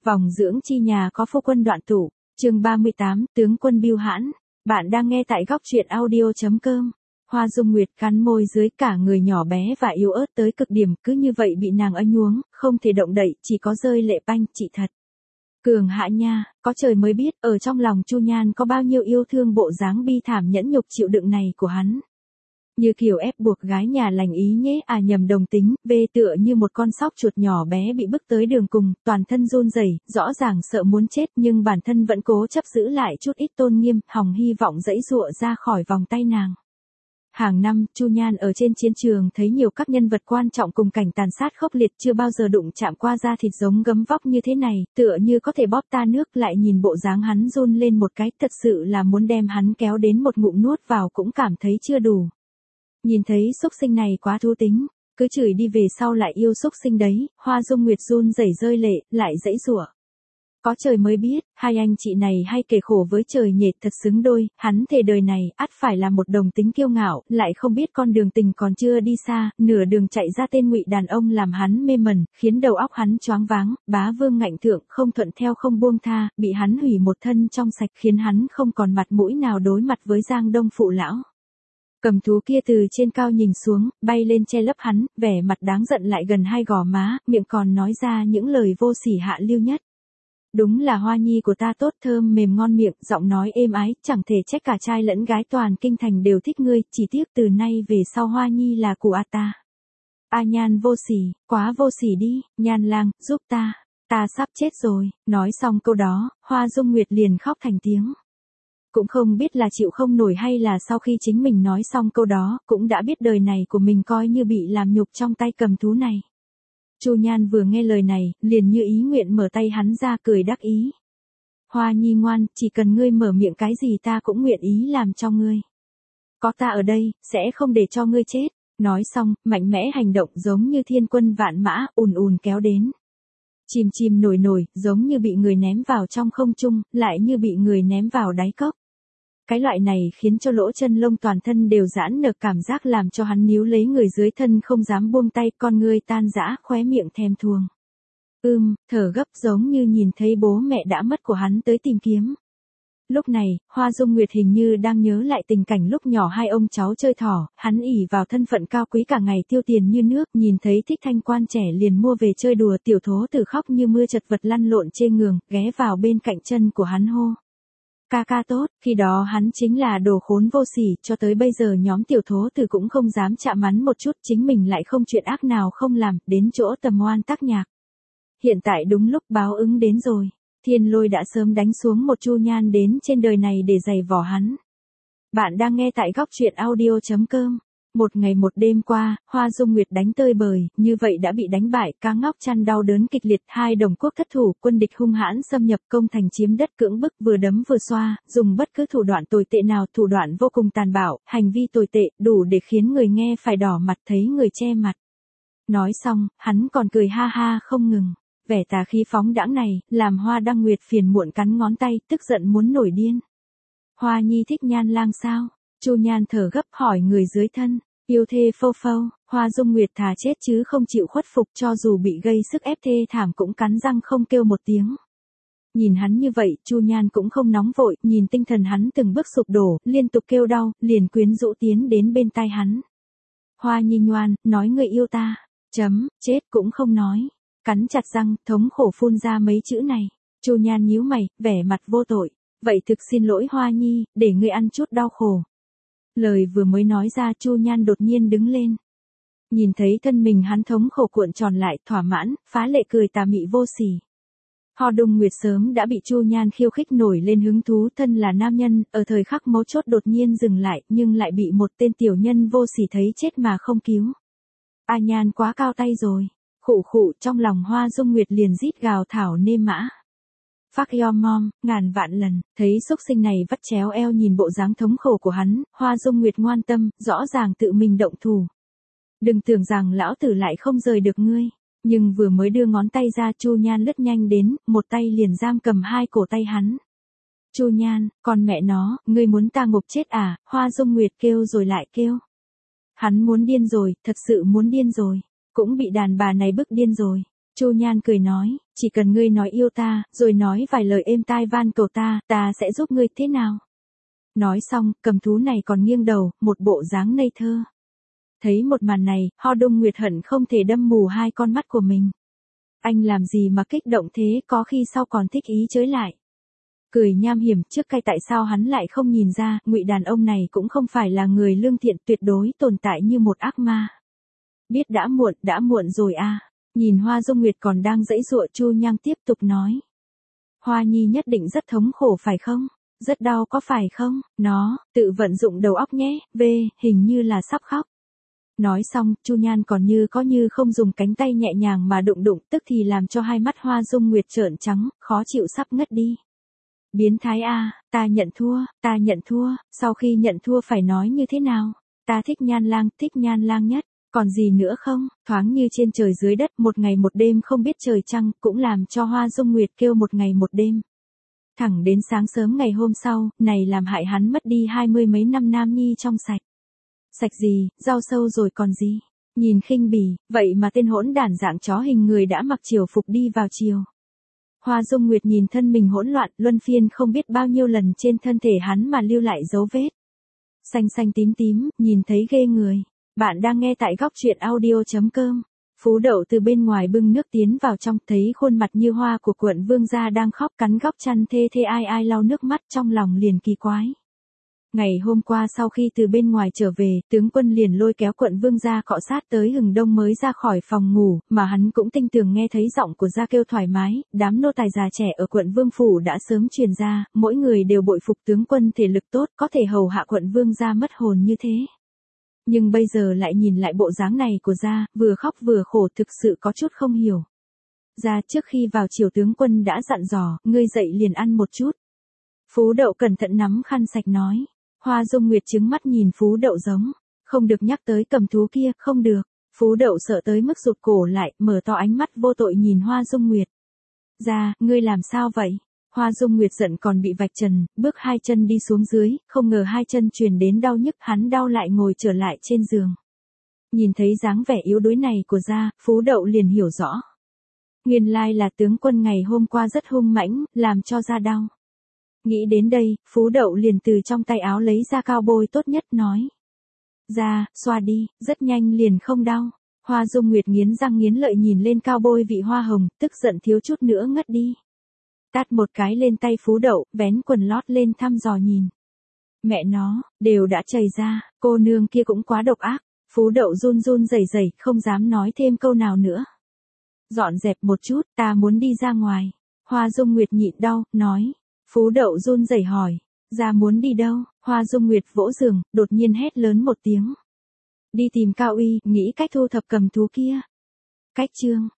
Vòng dưỡng chi nhà có phu quân đoạn tụ, chương 38, tướng quân Bưu Hãn. Bạn đang nghe tại góc truyện audio.com. Hoa Dung Nguyệt cắn môi dưới, cả người nhỏ bé và yếu ớt tới cực điểm, cứ như vậy bị nàng ân nhuống, không thể động đậy, chỉ có rơi lệ banh, chị thật. Cường hạ nha, có trời mới biết, ở trong lòng Chu Nhan có bao nhiêu yêu thương bộ dáng bi thảm nhẫn nhục chịu đựng này của hắn. Như kiểu ép buộc gái nhà lành ý nhế, nhầm đồng tính, về tựa như một con sóc chuột nhỏ bé bị bức tới đường cùng, toàn thân run rẩy, rõ ràng sợ muốn chết nhưng bản thân vẫn cố chấp giữ lại chút ít tôn nghiêm, hòng hy vọng giãy giụa ra khỏi vòng tay nàng. Hàng năm, Chu Nhan ở trên chiến trường thấy nhiều các nhân vật quan trọng cùng cảnh tàn sát khốc liệt, chưa bao giờ đụng chạm qua da thịt giống gấm vóc như thế này, tựa như có thể bóp ta nước, lại nhìn bộ dáng hắn run lên một cái, thật sự là muốn đem hắn kéo đến một ngụm nuốt vào cũng cảm thấy chưa đủ. Nhìn thấy xúc sinh này quá thú tính, cứ chửi đi về sau lại yêu xúc sinh đấy, Hoa Dung Nguyệt run rẩy rơi lệ, lại giãy giụa. Có trời mới biết, hai anh chị này hay kể khổ với trời nhệt thật xứng đôi, hắn thề đời này, ắt phải là một đồng tính kiêu ngạo, lại không biết con đường tình còn chưa đi xa, nửa đường chạy ra tên ngụy đàn ông làm hắn mê mẩn, khiến đầu óc hắn choáng váng, bá vương ngạnh thượng, không thuận theo không buông tha, bị hắn hủy một thân trong sạch, khiến hắn không còn mặt mũi nào đối mặt với Giang Đông phụ lão. Cầm thú kia từ trên cao nhìn xuống, bay lên che lấp hắn, vẻ mặt đáng giận lại gần hai gò má, miệng còn nói ra những lời vô sỉ hạ lưu nhất. Đúng là Hoa Nhi của ta tốt, thơm mềm ngon miệng, giọng nói êm ái, chẳng thể trách cả trai lẫn gái toàn kinh thành đều thích ngươi, chỉ tiếc từ nay về sau Hoa Nhi là của ta. Nhan vô sỉ, quá vô sỉ đi, Nhan lang, giúp ta sắp chết rồi. Nói xong câu đó, Hoa Dung Nguyệt liền khóc thành tiếng. Cũng không biết là chịu không nổi hay là sau khi chính mình nói xong câu đó, cũng đã biết đời này của mình coi như bị làm nhục trong tay cầm thú này. Chu Nhan vừa nghe lời này, liền như ý nguyện mở tay hắn ra, cười đắc ý. Hoa Nhi ngoan, chỉ cần ngươi mở miệng cái gì ta cũng nguyện ý làm cho ngươi. Có ta ở đây, sẽ không để cho ngươi chết. Nói xong, mạnh mẽ hành động giống như thiên quân vạn mã, ùn ùn kéo đến. Chìm chìm nổi nổi, giống như bị người ném vào trong không trung, lại như bị người ném vào đáy cốc. Cái loại này khiến cho lỗ chân lông toàn thân đều giãn nở, cảm giác làm cho hắn níu lấy người dưới thân không dám buông tay, con ngươi tan rã, khóe miệng thèm thuồng. Thở gấp giống như nhìn thấy bố mẹ đã mất của hắn tới tìm kiếm. Lúc này, Hoa Dung Nguyệt hình như đang nhớ lại tình cảnh lúc nhỏ hai ông cháu chơi thỏ, hắn ỷ vào thân phận cao quý cả ngày tiêu tiền như nước, nhìn thấy thích thanh quan trẻ liền mua về chơi đùa, tiểu thố tử khóc như mưa chật vật lăn lộn trên giường, ghé vào bên cạnh chân của hắn hô. Ca ca tốt, khi đó hắn chính là đồ khốn vô sỉ, cho tới bây giờ nhóm tiểu thố tử cũng không dám chạm hắn một chút, chính mình lại không chuyện ác nào không làm, đến chỗ tầm oan tác nhạc. Hiện tại đúng lúc báo ứng đến rồi, thiên lôi đã sớm đánh xuống một Chu Nhan đến trên đời này để giày vò hắn. Bạn đang nghe tại góc truyện audio.com. Một ngày một đêm qua, Hoa Dung Nguyệt đánh tơi bời, như vậy đã bị đánh bại, ca ngóc chăn đau đớn kịch liệt, hai đồng quốc thất thủ, quân địch hung hãn xâm nhập công thành chiếm đất cưỡng bức, vừa đấm vừa xoa, dùng bất cứ thủ đoạn tồi tệ nào, thủ đoạn vô cùng tàn bạo, hành vi tồi tệ, đủ để khiến người nghe phải đỏ mặt, thấy người che mặt. Nói xong, hắn còn cười ha ha không ngừng. Vẻ tà khí phóng đãng này, làm Hoa Đăng Nguyệt phiền muộn cắn ngón tay, tức giận muốn nổi điên. Hoa Nhi thích Nhan lang sao? Chu Nhan thở gấp hỏi người dưới thân. Yêu thê phâu phâu, Hoa Dung Nguyệt thà chết chứ không chịu khuất phục, cho dù bị gây sức ép thê thảm cũng cắn răng không kêu một tiếng. Nhìn hắn như vậy, Chu Nhan cũng không nóng vội, nhìn tinh thần hắn từng bước sụp đổ, liên tục kêu đau, liền quyến rũ tiến đến bên tai hắn. Hoa Nhi ngoan, nói người yêu ta. Chết cũng không nói. Cắn chặt răng, thống khổ phun ra mấy chữ này. Chu Nhan nhíu mày, vẻ mặt vô tội. Vậy thực xin lỗi Hoa Nhi, để ngươi ăn chút đau khổ. Lời vừa mới nói ra, Chu Nhan đột nhiên đứng lên. Nhìn thấy thân mình hắn thống khổ cuộn tròn lại, thỏa mãn, phá lệ cười tà mị vô sỉ. Hoa Dung Nguyệt sớm đã bị Chu Nhan khiêu khích nổi lên hứng thú, thân là nam nhân, ở thời khắc mấu chốt đột nhiên dừng lại, nhưng lại bị một tên tiểu nhân vô sỉ thấy chết mà không cứu. Nhan quá cao tay rồi. Khụ khụ, trong lòng Hoa Dung Nguyệt liền rít gào thảo nê mã. Fuck your mom, ngàn vạn lần, thấy xúc sinh này vắt chéo eo nhìn bộ dáng thống khổ của hắn, Hoa Dung Nguyệt ngoan tâm, rõ ràng tự mình động thủ. Đừng tưởng rằng lão tử lại không rời được ngươi, nhưng vừa mới đưa ngón tay ra, Chu Nhan lướt nhanh đến, một tay liền giam cầm hai cổ tay hắn. Chu Nhan, con mẹ nó, ngươi muốn ta ngộp chết à? Hoa Dung Nguyệt kêu rồi lại kêu. Hắn muốn điên rồi, thật sự muốn điên rồi, cũng bị đàn bà này bức điên rồi. Chu Nhan cười nói, chỉ cần ngươi nói yêu ta, rồi nói vài lời êm tai van cầu ta, ta sẽ giúp ngươi thế nào? Nói xong, cầm thú này còn nghiêng đầu, một bộ dáng ngây thơ. Thấy một màn này, Ho Đông Nguyệt hận không thể đâm mù hai con mắt của mình. Anh làm gì mà kích động thế, có khi sau còn thích ý chới lại. Cười nham hiểm, trước cái tại sao hắn lại không nhìn ra, ngụy đàn ông này cũng không phải là người lương thiện, tuyệt đối tồn tại như một ác ma. Biết đã muộn rồi à. Nhìn Hoa Dung Nguyệt còn đang giãy giụa, Chu Nhan tiếp tục nói. Hoa Nhi nhất định rất thống khổ phải không? Rất đau có phải không? Nó, tự vận dụng đầu óc nhé, hình như là sắp khóc. Nói xong, Chu Nhan còn như có như không dùng cánh tay nhẹ nhàng mà đụng, tức thì làm cho hai mắt Hoa Dung Nguyệt trợn trắng, khó chịu sắp ngất đi. Biến thái a, ta nhận thua, sau khi nhận thua phải nói như thế nào? Ta thích Nhan Lang nhất, còn gì nữa không? Thoáng như trên trời dưới đất, một ngày một đêm không biết trời trăng, cũng làm cho Hoa Dung Nguyệt kêu một ngày một đêm. Thẳng đến sáng sớm ngày hôm sau, này làm hại hắn mất đi 20 mấy năm nam nhi trong sạch. Sạch gì, rau sâu rồi còn gì? Nhìn khinh bỉ, vậy mà tên hỗn đản dạng chó hình người đã mặc triều phục đi vào chiều. Hoa Dung Nguyệt nhìn thân mình hỗn loạn, luân phiên không biết bao nhiêu lần trên thân thể hắn mà lưu lại dấu vết. Xanh xanh tím, nhìn thấy ghê người. Bạn đang nghe tại góc truyện audio.com. Phú Đậu từ bên ngoài bưng nước tiến vào trong, thấy khuôn mặt như hoa của quận vương gia đang khóc cắn góc chăn thê ai lau nước mắt, trong lòng liền kỳ quái. Ngày hôm qua sau khi từ bên ngoài trở về, tướng quân liền lôi kéo quận vương gia cọ sát tới hừng đông mới ra khỏi phòng ngủ, mà hắn cũng tinh tường nghe thấy giọng của gia kêu thoải mái, đám nô tài già trẻ ở quận vương phủ đã sớm truyền ra, mỗi người đều bội phục tướng quân thể lực tốt, có thể hầu hạ quận vương gia mất hồn như thế. Nhưng bây giờ lại nhìn lại bộ dáng này của gia, vừa khóc vừa khổ, thực sự có chút không hiểu. Gia trước khi vào triều tướng quân đã dặn dò, ngươi dậy liền ăn một chút. Phú Đậu cẩn thận nắm khăn sạch nói. Hoa Dung Nguyệt trừng mắt nhìn Phú Đậu giống, không được nhắc tới cầm thú kia, không được. Phú Đậu sợ tới mức rụt cổ lại, mở to ánh mắt vô tội nhìn Hoa Dung Nguyệt. Gia, ngươi làm sao vậy? Hoa Dung Nguyệt giận còn bị vạch trần, bước hai chân đi xuống dưới, không ngờ hai chân truyền đến đau nhức, hắn đau lại ngồi trở lại trên giường. Nhìn thấy dáng vẻ yếu đuối này của Gia, Phú Đậu liền hiểu rõ. Nguyên lai là tướng quân ngày hôm qua rất hung mãnh, làm cho Gia đau. Nghĩ đến đây, Phú Đậu liền từ trong tay áo lấy ra cao bôi tốt nhất nói. Gia, xoa đi, rất nhanh liền không đau. Hoa Dung Nguyệt nghiến răng nghiến lợi nhìn lên cao bôi vị hoa hồng, tức giận thiếu chút nữa ngất đi. Tát một cái lên tay Phú Đậu, vén quần lót lên thăm dò nhìn. Mẹ nó, đều đã chảy ra, cô nương kia cũng quá độc ác. Phú Đậu run rẩy, không dám nói thêm câu nào nữa. Dọn dẹp một chút, ta muốn đi ra ngoài. Hoa Dung Nguyệt nhịn đau, nói. Phú Đậu run rẩy hỏi. Gia muốn đi đâu? Hoa Dung Nguyệt vỗ giường, đột nhiên hét lớn một tiếng. Đi tìm Cao Uy, nghĩ cách thu thập cầm thú kia. Cách chương.